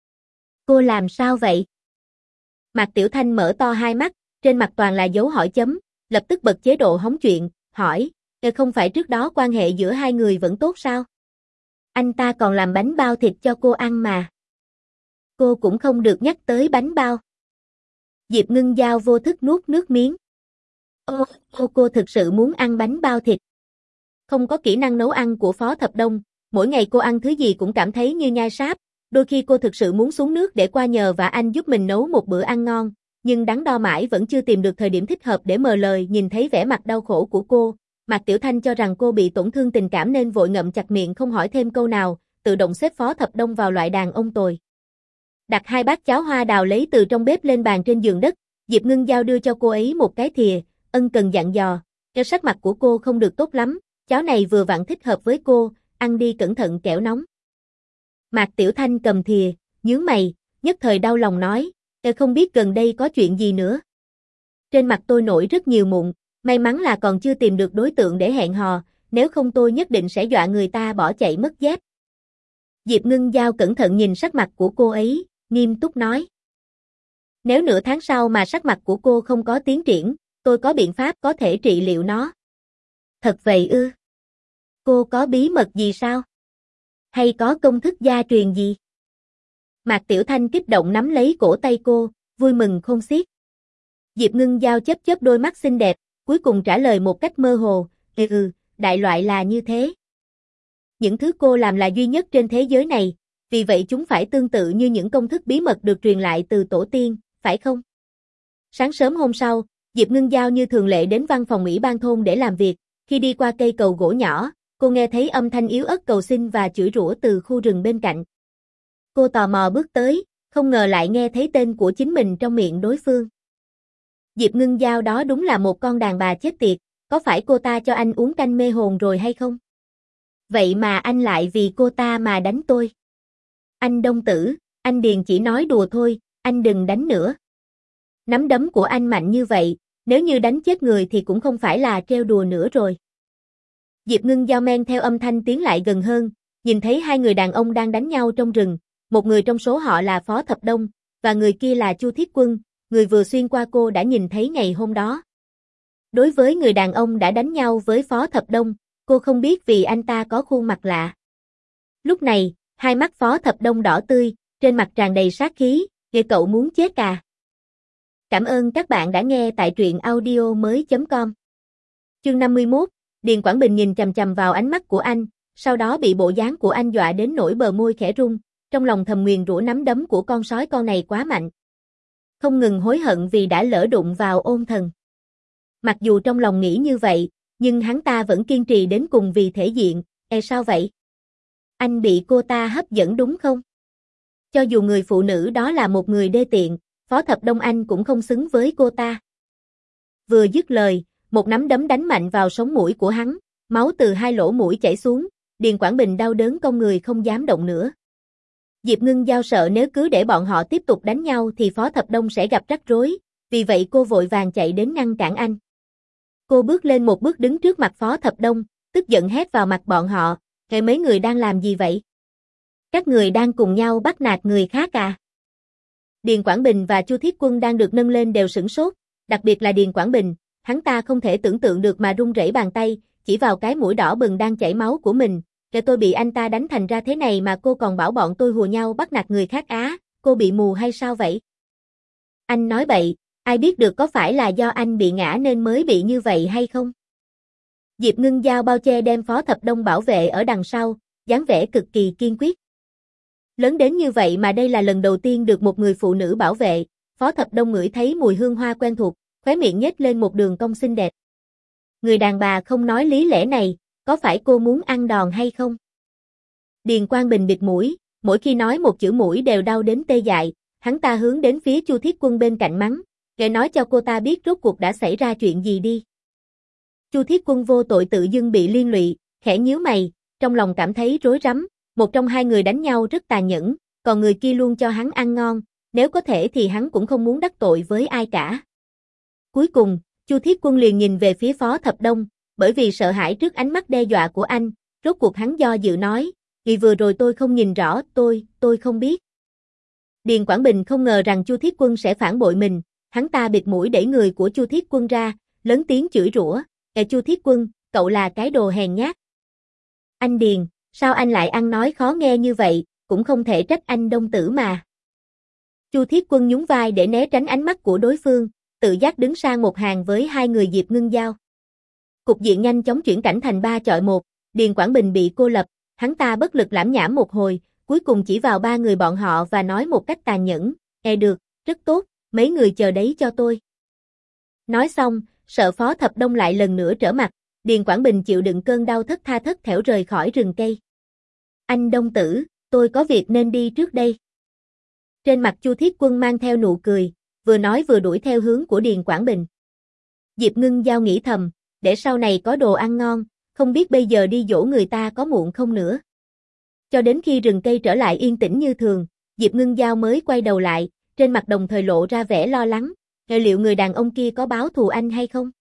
"Cô làm sao vậy?" Mạc Tiểu Thanh mở to hai mắt, trên mặt toàn là dấu hỏi chấm, lập tức bật chế độ hóng chuyện, hỏi, "Ờ không phải trước đó quan hệ giữa hai người vẫn tốt sao? Anh ta còn làm bánh bao thịt cho cô ăn mà." "Cô cũng không được nhắc tới bánh bao." Diệp Ngưng Giao vô thức nuốt nước miếng. Ô, ô cô thực sự muốn ăn bánh bao thịt. Không có kỹ năng nấu ăn của Phó Thập Đông, mỗi ngày cô ăn thứ gì cũng cảm thấy như nhai sáp, Đôi khi cô thực sự muốn xuống nước để qua nhờ và anh giúp mình nấu một bữa ăn ngon, nhưng đắn đo mãi vẫn chưa tìm được thời điểm thích hợp để mở lời. Nhìn thấy vẻ mặt đau khổ của cô, Mạc Tiểu Thanh cho rằng cô bị tổn thương tình cảm nên vội ngậm chặt miệng không hỏi thêm câu nào, tự động xếp Phó Thập Đông vào loại đàn ông tồi. Đặt hai bát cháo hoa đào lấy từ trong bếp lên bàn trên giường đất, Diệp Ngưng Giao đưa cho cô ấy một cái thìa, ân cần dặn dò, cái sắc mặt của cô không được tốt lắm, cháo này vừa vặn thích hợp với cô, ăn đi cẩn thận kẻo nóng. Mạc Tiểu Thanh cầm thìa, nhướng mày, nhất thời đau lòng nói, "Tôi không biết gần đây có chuyện gì nữa. Trên mặt tôi nổi rất nhiều mụn, may mắn là còn chưa tìm được đối tượng để hẹn hò, nếu không tôi nhất định sẽ dọa người ta bỏ chạy mất dép." Diệp Ngưng Giao cẩn thận nhìn sắc mặt của cô ấy, nghiêm túc nói. "Nếu nửa tháng sau mà sắc mặt của cô không có tiến triển, tôi có biện pháp có thể trị liệu nó." "Thật vậy ư? Cô có bí mật gì sao? Hay có công thức gia truyền gì?" Mạc Tiểu Thanh kích động nắm lấy cổ tay cô, vui mừng khôn xiết. Diệp Ngưng Giao chớp chớp đôi mắt xinh đẹp, cuối cùng trả lời một cách mơ hồ, "Ừ ừ, đại loại là như thế. Những thứ cô làm là duy nhất trên thế giới này, vì vậy chúng phải tương tự như những công thức bí mật được truyền lại từ tổ tiên, phải không?" Sáng sớm hôm sau, Diệp Ngưng Giao như thường lệ đến văn phòng ủy ban thôn để làm việc, khi đi qua cây cầu gỗ nhỏ, cô nghe thấy âm thanh yếu ớt cầu xin và chửi rủa từ khu rừng bên cạnh. Cô tò mò bước tới, không ngờ lại nghe thấy tên của chính mình trong miệng đối phương. Diệp Ngưng Giao đó đúng là một con đàn bà chết tiệt, có phải cô ta cho anh uống canh mê hồn rồi hay không? Vậy mà anh lại vì cô ta mà đánh tôi. Anh Đông Tử, anh Điền chỉ nói đùa thôi, anh đừng đánh nữa. Nắm đấm của anh mạnh như vậy, nếu như đánh chết người thì cũng không phải là trêu đùa nữa rồi. Diệp Ngưng Giao men theo âm thanh tiến lại gần hơn, nhìn thấy hai người đàn ông đang đánh nhau trong rừng, một người trong số họ là Phó Thập Đông, và người kia là Chu Thiết Quân, người vừa xuyên qua cô đã nhìn thấy ngày hôm đó. Đối với người đàn ông đã đánh nhau với Phó Thập Đông, cô không biết vì anh ta có khuôn mặt lạ. Lúc này, hai mắt Phó Thập Đông đỏ tươi, trên mặt tràn đầy sát khí, "Ghê cậu muốn chết à?" Cảm ơn các bạn đã nghe tại truyện audio mới chấm com. Chương năm mươi mốt, Điền Quảng Bình nhìn chằm chằm vào ánh mắt của anh, sau đó bị bộ dáng của anh dọa đến nỗi bờ môi khẽ run, trong lòng thầm nguyền rủa nắm đấm của con sói con này quá mạnh. Không ngừng hối hận vì đã lỡ đụng vào Ôn Thần. Mặc dù trong lòng nghĩ như vậy, nhưng hắn ta vẫn kiên trì đến cùng vì thể diện. "E sao vậy? Anh bị cô ta hấp dẫn đúng không? Cho dù người phụ nữ đó là một người đê tiện, Phó Thập Đông anh cũng không xứng với cô ta." Vừa dứt lời, một nắm đấm đánh mạnh vào sống mũi của hắn, máu từ hai lỗ mũi chảy xuống, Điền Quảng Bình đau đớn cong người không dám động nữa. Diệp Ngưng Giao sợ nếu cứ để bọn họ tiếp tục đánh nhau thì Phó Thập Đông sẽ gặp rắc rối, vì vậy cô vội vàng chạy đến ngăn cản anh. Cô bước lên một bước đứng trước mặt Phó Thập Đông, tức giận hét vào mặt bọn họ, "Cái mấy người đang làm gì vậy? Các người đang cùng nhau bắt nạt người khác à?" Điền Quảng Bình và Chu Thiết Quân đang được nâng lên đều sửng sốt, đặc biệt là Điền Quảng Bình, hắn ta không thể tưởng tượng được mà run rẩy bàn tay, chỉ vào cái mũi đỏ bừng đang chảy máu của mình, "Kể tôi bị anh ta đánh thành ra thế này mà cô còn bảo bọn tôi hùa nhau bắt nạt người khác á, cô bị mù hay sao vậy?" "Anh nói bậy, ai biết được có phải là do anh bị ngã nên mới bị như vậy hay không?" Diệp Ngưng Giao bao che đem Phó Thập Đông bảo vệ ở đằng sau, dáng vẻ cực kỳ kiên quyết. Lớn đến như vậy mà đây là lần đầu tiên được một người phụ nữ bảo vệ, Phó Thập Đông ngửi thấy mùi hương hoa quen thuộc, khóe miệng nhếch lên một đường cong xinh đẹp. "Người đàn bà không nói lý lẽ này, có phải cô muốn ăn đòn hay không?" Điền Quang Bình bịt mũi, mỗi khi nói một chữ mũi đều đau đến tê dại, hắn ta hướng đến phía Chu Thiết Quân bên cạnh mắng, "Kể nói cho cô ta biết rốt cuộc đã xảy ra chuyện gì đi." Chu Thiết Quân vô tội tự dưng bị liên lụy, khẽ nhíu mày, trong lòng cảm thấy rối rắm, một trong hai người đánh nhau rất tàn nhẫn, còn người kia luôn cho hắn ăn ngon, nếu có thể thì hắn cũng không muốn đắc tội với ai cả. Cuối cùng, Chu Thiết Quân liền nhìn về phía Phó Thập Đông, bởi vì sợ hãi trước ánh mắt đe dọa của anh, rốt cuộc hắn do dự nói, "Vì vừa rồi tôi không nhìn rõ, tôi, tôi không biết." Điền Quảng Bình không ngờ rằng Chu Thiết Quân sẽ phản bội mình, hắn ta bịt mũi đẩy người của Chu Thiết Quân ra, lớn tiếng chửi rủa, "Kệ Chu Thiết Quân, cậu là cái đồ hèn nhát." "Anh Điền, sao anh lại ăn nói khó nghe như vậy, cũng không thể trách anh Đông Tử mà." Chu Thiết Quân nhún vai để né tránh ánh mắt của đối phương, tự giác đứng sang một hàng với hai người Diệp Ngưng Giao. Cục diện nhanh chóng chuyển cảnh thành ba chọi một, Điền Quảng Bình bị cô lập, hắn ta bất lực lảm nhảm một hồi, cuối cùng chỉ vào ba người bọn họ và nói một cách tàn nhẫn, e được, rất tốt, mấy người chờ đấy cho tôi. Nói xong, sợ Phó Thập Đông lại lần nữa trở mặt, Điền Quảng Bình chịu đựng cơn đau thất tha thất thểu rời khỏi rừng cây. Anh Đông Tử, tôi có việc nên đi trước đây. Trên mặt Chu Thiết Quân mang theo nụ cười, vừa nói vừa đuổi theo hướng của Điền Quảng Bình. Diệp Ngưng Giao nghĩ thầm, để sau này có đồ ăn ngon, không biết bây giờ đi dỗ người ta có muộn không nữa. Cho đến khi rừng cây trở lại yên tĩnh như thường, Diệp Ngưng Giao mới quay đầu lại, trên mặt đồng thời lộ ra vẻ lo lắng, liệu người đàn ông kia có báo thù anh hay không?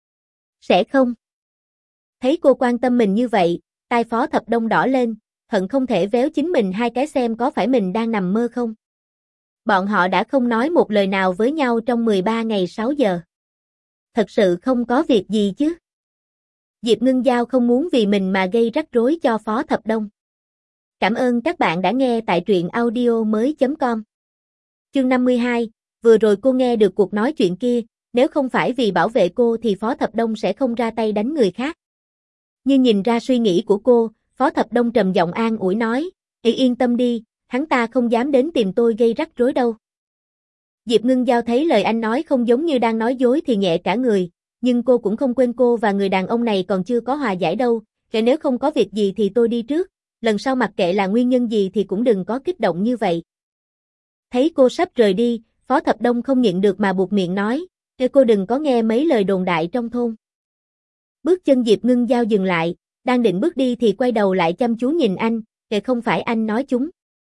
Sẽ không. Thấy cô quan tâm mình như vậy, tai Phó Thập Đông đỏ lên, hận không thể véo chính mình hai cái xem có phải mình đang nằm mơ không. Bọn họ đã không nói một lời nào với nhau trong mười ba ngày sáu giờ. Thật sự không có việc gì chứ. Diệp Ngưng Giao không muốn vì mình mà gây rắc rối cho Phó Thập Đông. Cảm ơn các bạn đã nghe tại truyện audio mới chấm com. Chương năm mươi hai, vừa rồi cô nghe được cuộc nói chuyện kia, nếu không phải vì bảo vệ cô thì Phó Thập Đông sẽ không ra tay đánh người khác. Nhưng nhìn ra suy nghĩ của cô, Phó Thập Đông trầm giọng an ủi nói, "Ê yên tâm đi, hắn ta không dám đến tìm tôi gây rắc rối đâu." Diệp Ngưng Giao thấy lời anh nói không giống như đang nói dối thì nhẹ cả người, nhưng cô cũng không quên cô và người đàn ông này còn chưa có hòa giải đâu, kể nếu không có việc gì thì tôi đi trước, lần sau mặc kệ là nguyên nhân gì thì cũng đừng có kích động như vậy. Thấy cô sắp rời đi, Phó Thập Đông không nhịn được mà buột miệng nói, "Ê cô đừng có nghe mấy lời đồn đại trong thôn." Bước chân Diệp Ngưng Giao dừng lại, đang định bước đi thì quay đầu lại chăm chú nhìn anh, "Kệ không phải anh nói chúng.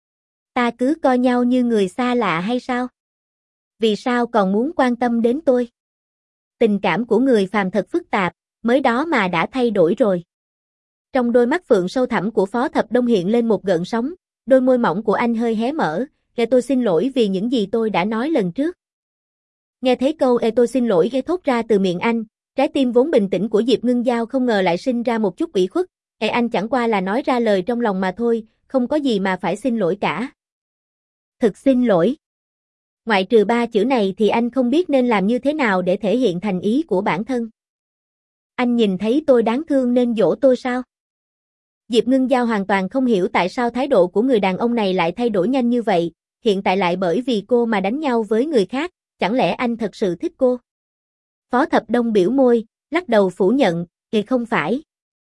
Ta cứ coi nhau như người xa lạ hay sao? Vì sao còn muốn quan tâm đến tôi? Tình cảm của người phàm thật phức tạp, mới đó mà đã thay đổi rồi." Trong đôi mắt phượng sâu thẳm của Phó Thập Đông hiện lên một gợn sóng, đôi môi mỏng của anh hơi hé mở, "Ê tôi xin lỗi vì những gì tôi đã nói lần trước." Nghe thấy câu "Ê tôi xin lỗi" ghé thốt ra từ miệng anh, trái tim vốn bình tĩnh của Diệp Ngưng Giao không ngờ lại sinh ra một chút ủy khuất, "Ê anh chẳng qua là nói ra lời trong lòng mà thôi, không có gì mà phải xin lỗi cả." "Thực xin lỗi." Ngoại trừ ba chữ này thì anh không biết nên làm như thế nào để thể hiện thành ý của bản thân. "Anh nhìn thấy tôi đáng thương nên dỗ tôi sao?" Diệp Ngưng Giao hoàn toàn không hiểu tại sao thái độ của người đàn ông này lại thay đổi nhanh như vậy, hiện tại lại bởi vì cô mà đánh nhau với người khác, chẳng lẽ anh thật sự thích cô? Phó Thập Đông biểu môi, lắc đầu phủ nhận, "Thì không phải."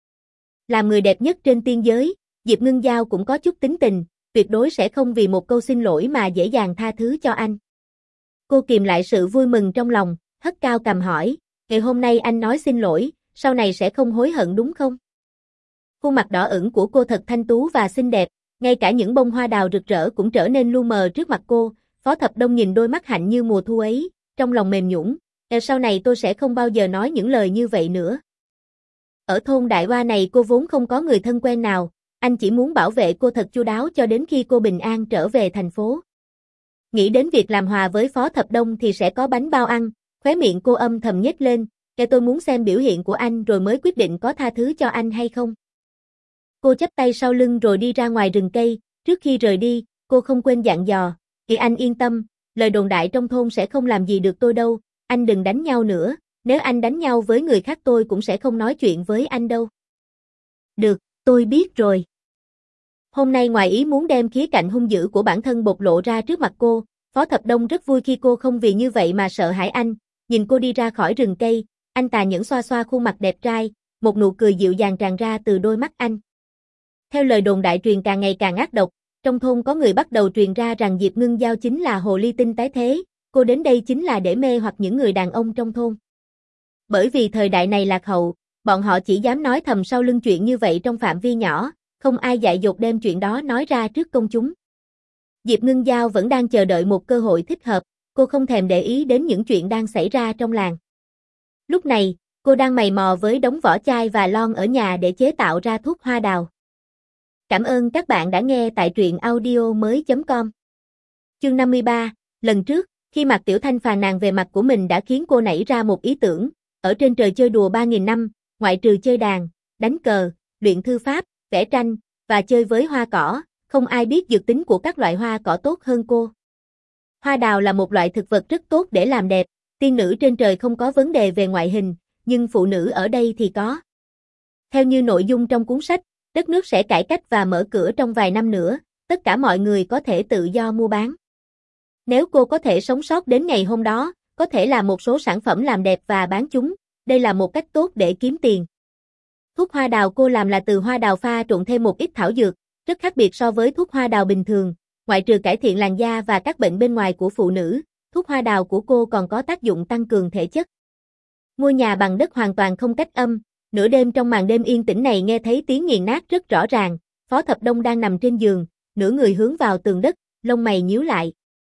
Làm người đẹp nhất trên tiên giới, Diệp Ngưng Giao cũng có chút tính tình, tuyệt đối sẽ không vì một câu xin lỗi mà dễ dàng tha thứ cho anh. Cô kìm lại sự vui mừng trong lòng, hất cao cằm hỏi, "Ngày hôm nay anh nói xin lỗi, sau này sẽ không hối hận đúng không?" Khuôn mặt đỏ ửng của cô thật thanh tú và xinh đẹp, ngay cả những bông hoa đào rực rỡ cũng trở nên lu mờ trước mặt cô. Phó Thập Đông nhìn đôi mắt hạnh như mùa thu ấy, trong lòng mềm nhũn, "Ờ sau này tôi sẽ không bao giờ nói những lời như vậy nữa." Ở thôn Đại Hoa này cô vốn không có người thân quen nào, anh chỉ muốn bảo vệ cô thật chu đáo cho đến khi cô bình an trở về thành phố. Nghĩ đến việc làm hòa với Phó Thập Đông thì sẽ có bánh bao ăn, khóe miệng cô âm thầm nhếch lên, "Kể tôi muốn xem biểu hiện của anh rồi mới quyết định có tha thứ cho anh hay không." Cô chắp tay sau lưng rồi đi ra ngoài rừng cây, trước khi rời đi, cô không quên dặn dò, "Kỳ anh yên tâm, lời đồn đại trong thôn sẽ không làm gì được tôi đâu, anh đừng đánh nhau nữa, nếu anh đánh nhau với người khác tôi cũng sẽ không nói chuyện với anh đâu." "Được, tôi biết rồi." Hôm nay ngoài ý muốn đem khía cạnh hung dữ của bản thân bộc lộ ra trước mặt cô, Phó Thập Đông rất vui khi cô không vì như vậy mà sợ hãi anh, nhìn cô đi ra khỏi rừng cây, anh tà nhẫn xoa xoa khuôn mặt đẹp trai, một nụ cười dịu dàng tràn ra từ đôi mắt anh. Theo lời đồn đại truyền càng ngày càng ác độc, trong thôn có người bắt đầu truyền ra rằng Diệp Ngưng Giao chính là hồ ly tinh tái thế, cô đến đây chính là để mê hoặc những người đàn ông trong thôn. Bởi vì thời đại này lạc hậu, bọn họ chỉ dám nói thầm sau lưng chuyện như vậy trong phạm vi nhỏ, không ai dại dột đem chuyện đó nói ra trước công chúng. Diệp Ngưng Giao vẫn đang chờ đợi một cơ hội thích hợp, cô không thèm để ý đến những chuyện đang xảy ra trong làng. Lúc này, cô đang mày mò với đống vỏ chai và lon ở nhà để chế tạo ra thuốc hoa đào. Cảm ơn các bạn đã nghe tại truyện audio mới chấm com. Chương năm mươi ba, lần trước, khi Mạc Tiểu Thanh phàn nàn về mặt của mình đã khiến cô nảy ra một ý tưởng, ở trên trời chơi đùa ba nghìn năm, ngoại trừ chơi đàn, đánh cờ, luyện thư pháp, vẽ tranh, và chơi với hoa cỏ, không ai biết dược tính của các loại hoa cỏ tốt hơn cô. Hoa đào là một loại thực vật rất tốt để làm đẹp, tiên nữ trên trời không có vấn đề về ngoại hình, nhưng phụ nữ ở đây thì có. Theo như nội dung trong cuốn sách, đất nước sẽ cải cách và mở cửa trong vài năm nữa, tất cả mọi người có thể tự do mua bán. Nếu cô có thể sống sót đến ngày hôm đó, có thể làm một số sản phẩm làm đẹp và bán chúng, đây là một cách tốt để kiếm tiền. Thuốc hoa đào cô làm là từ hoa đào pha trộn thêm một ít thảo dược, rất khác biệt so với thuốc hoa đào bình thường, ngoại trừ cải thiện làn da và các bệnh bên ngoài của phụ nữ, thuốc hoa đào của cô còn có tác dụng tăng cường thể chất. Ngôi nhà bằng đất hoàn toàn không cách âm, nửa đêm trong màn đêm yên tĩnh này nghe thấy tiếng nghiền nát rất rõ ràng, Phó Thập Đông đang nằm trên giường, nửa người hướng vào tường đất, lông mày nhíu lại.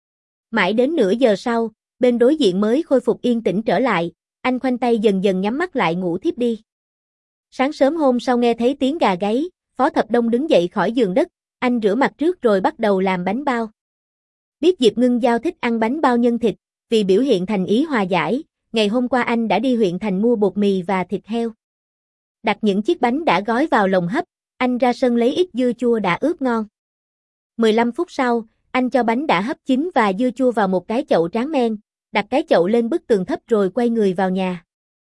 Mãi đến nửa giờ sau, bên đối diện mới khôi phục yên tĩnh trở lại, anh khoanh tay dần dần nhắm mắt lại ngủ thiếp đi. Sáng sớm hôm sau nghe thấy tiếng gà gáy, Phó Thập Đông đứng dậy khỏi giường đất, anh rửa mặt trước rồi bắt đầu làm bánh bao. Biết Diệp Ngưng Giao thích ăn bánh bao nhân thịt, vì biểu hiện thành ý hòa giải, ngày hôm qua anh đã đi huyện thành mua bột mì và thịt heo. Đặt những chiếc bánh đã gói vào lồng hấp, anh ra sân lấy ít dưa chua đã ướp ngon. mười lăm phút sau, anh cho bánh đã hấp chín và dưa chua vào một cái chậu tráng men, đặt cái chậu lên bức tường thấp rồi quay người vào nhà.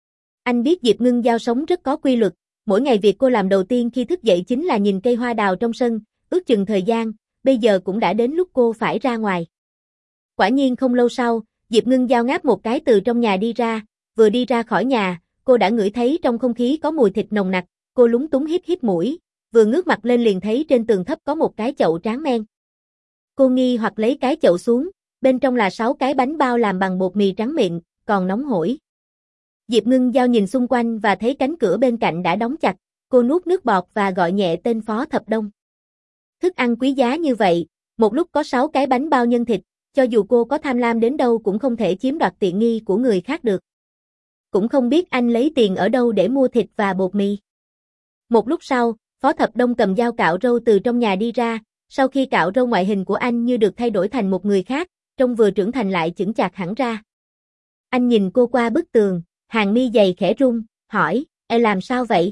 Anh biết Diệp Ngưng Giao sống rất có quy luật, mỗi ngày việc cô làm đầu tiên khi thức dậy chính là nhìn cây hoa đào trong sân, ước chừng thời gian, bây giờ cũng đã đến lúc cô phải ra ngoài. Quả nhiên không lâu sau, Diệp Ngưng Giao ngáp một cái từ trong nhà đi ra, vừa đi ra khỏi nhà, cô đã ngửi thấy trong không khí có mùi thịt nồng nặc, cô lúng túng hít hít mũi, vừa ngước mặt lên liền thấy trên tường thấp có một cái chậu tráng men. Cô nghi hoặc lấy cái chậu xuống, bên trong là sáu cái bánh bao làm bằng bột mì trắng mịn, còn nóng hổi. Diệp Ngưng Giao nhìn xung quanh và thấy cánh cửa bên cạnh đã đóng chặt, cô nuốt nước bọt và gọi nhẹ tên Phó Thập Đông. Thức ăn quý giá như vậy, một lúc có sáu cái bánh bao nhân thịt, cho dù cô có tham lam đến đâu cũng không thể chiếm đoạt tiện nghi của người khác được. Cũng không biết anh lấy tiền ở đâu để mua thịt và bột mì. Một lúc sau, Phó Thập Đông cầm dao cạo râu từ trong nhà đi ra, sau khi cạo râu ngoại hình của anh như được thay đổi thành một người khác, trông vừa trưởng thành lại chững chạc hẳn ra. Anh nhìn cô qua bức tường, hàng mi dày khẽ rung, hỏi, "Ê làm sao vậy?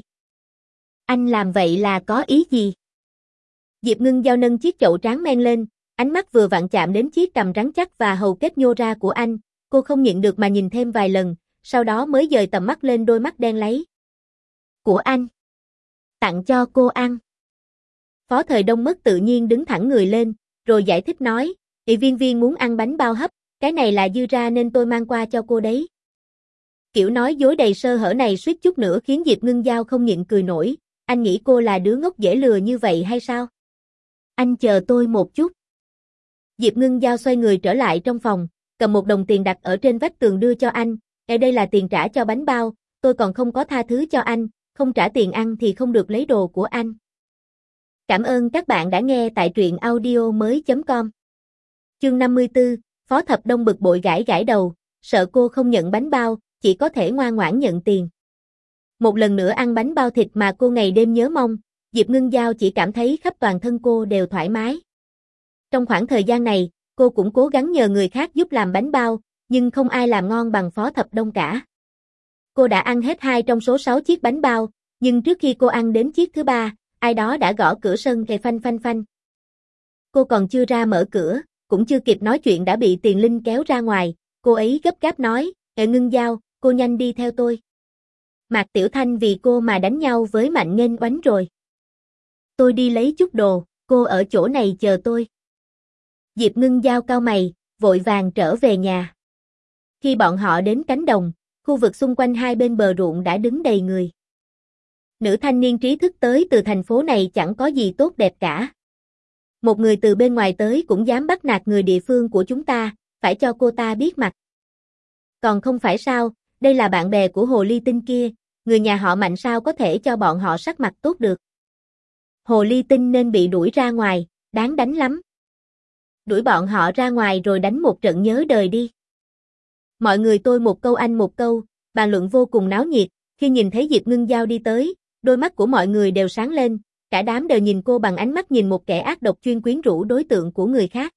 Anh làm vậy là có ý gì?" Diệp Ngưng Giao nâng chiếc chậu tráng men lên, ánh mắt vừa vặn chạm đến chiếc cằm rắn chắc và hầu kết nhô ra của anh, cô không nhịn được mà nhìn thêm vài lần, sau đó mới dời tầm mắt lên đôi mắt đen láy. "Của anh. Tặng cho cô ăn." Phó Thời Đông mất tự nhiên đứng thẳng người lên, rồi giải thích nói, "Ỷ Viên Viên muốn ăn bánh bao hấp, cái này là dư ra nên tôi mang qua cho cô đấy." Kiểu nói dối đầy sơ hở này suýt chút nữa khiến Diệp Ngưng Giao không nhịn cười nổi, anh nghĩ cô là đứa ngốc dễ lừa như vậy hay sao? "Anh chờ tôi một chút." Diệp Ngưng Giao xoay người trở lại trong phòng, cầm một đồng tiền đặt ở trên vách tường đưa cho anh, "Ê đây là tiền trả cho bánh bao, tôi còn không có tha thứ cho anh, không trả tiền ăn thì không được lấy đồ của anh." Cảm ơn các bạn đã nghe tại truyện audio mới chấm com. Chương năm mươi tư, Phó Thập Đông bực bội gãi gãi đầu, sợ cô không nhận bánh bao, chỉ có thể ngoan ngoãn nhận tiền. Một lần nữa ăn bánh bao thịt mà cô ngày đêm nhớ mong, Diệp Ngưng Giao chỉ cảm thấy khắp toàn thân cô đều thoải mái. Trong khoảng thời gian này, cô cũng cố gắng nhờ người khác giúp làm bánh bao, nhưng không ai làm ngon bằng Phó Thập Đông cả. Cô đã ăn hết hai trong số sáu chiếc bánh bao, nhưng trước khi cô ăn đến chiếc thứ ba, ai đó đã gõ cửa sân kề phanh phanh phanh. Cô còn chưa ra mở cửa, cũng chưa kịp nói chuyện đã bị Tiền Linh kéo ra ngoài, cô ấy gấp gáp nói, "Ê Ngưng Giao, cô nhanh đi theo tôi. Mạc Tiểu Thanh vì cô mà đánh nhau với Mạnh Nghênh Oánh rồi. Tôi đi lấy chút đồ, cô ở chỗ này chờ tôi." Diệp Ngưng Giao cau mày, vội vàng trở về nhà. Khi bọn họ đến cánh đồng, khu vực xung quanh hai bên bờ ruộng đã đứng đầy người. Nữ thanh niên trí thức tới từ thành phố này chẳng có gì tốt đẹp cả. Một người từ bên ngoài tới cũng dám bắt nạt người địa phương của chúng ta, phải cho cô ta biết mặt. Còn không phải sao, đây là bạn bè của Hồ Ly Tinh kia, người nhà họ Mạnh sao có thể cho bọn họ sắc mặt tốt được. Hồ Ly Tinh nên bị đuổi ra ngoài, đáng đánh lắm. Đuổi bọn họ ra ngoài rồi đánh một trận nhớ đời đi. Mọi người tôi một câu anh một câu, bàn luận vô cùng náo nhiệt, khi nhìn thấy Diệp Ngưng Giao đi tới, đôi mắt của mọi người đều sáng lên, cả đám đều nhìn cô bằng ánh mắt nhìn một kẻ ác độc chuyên quyến rũ đối tượng của người khác.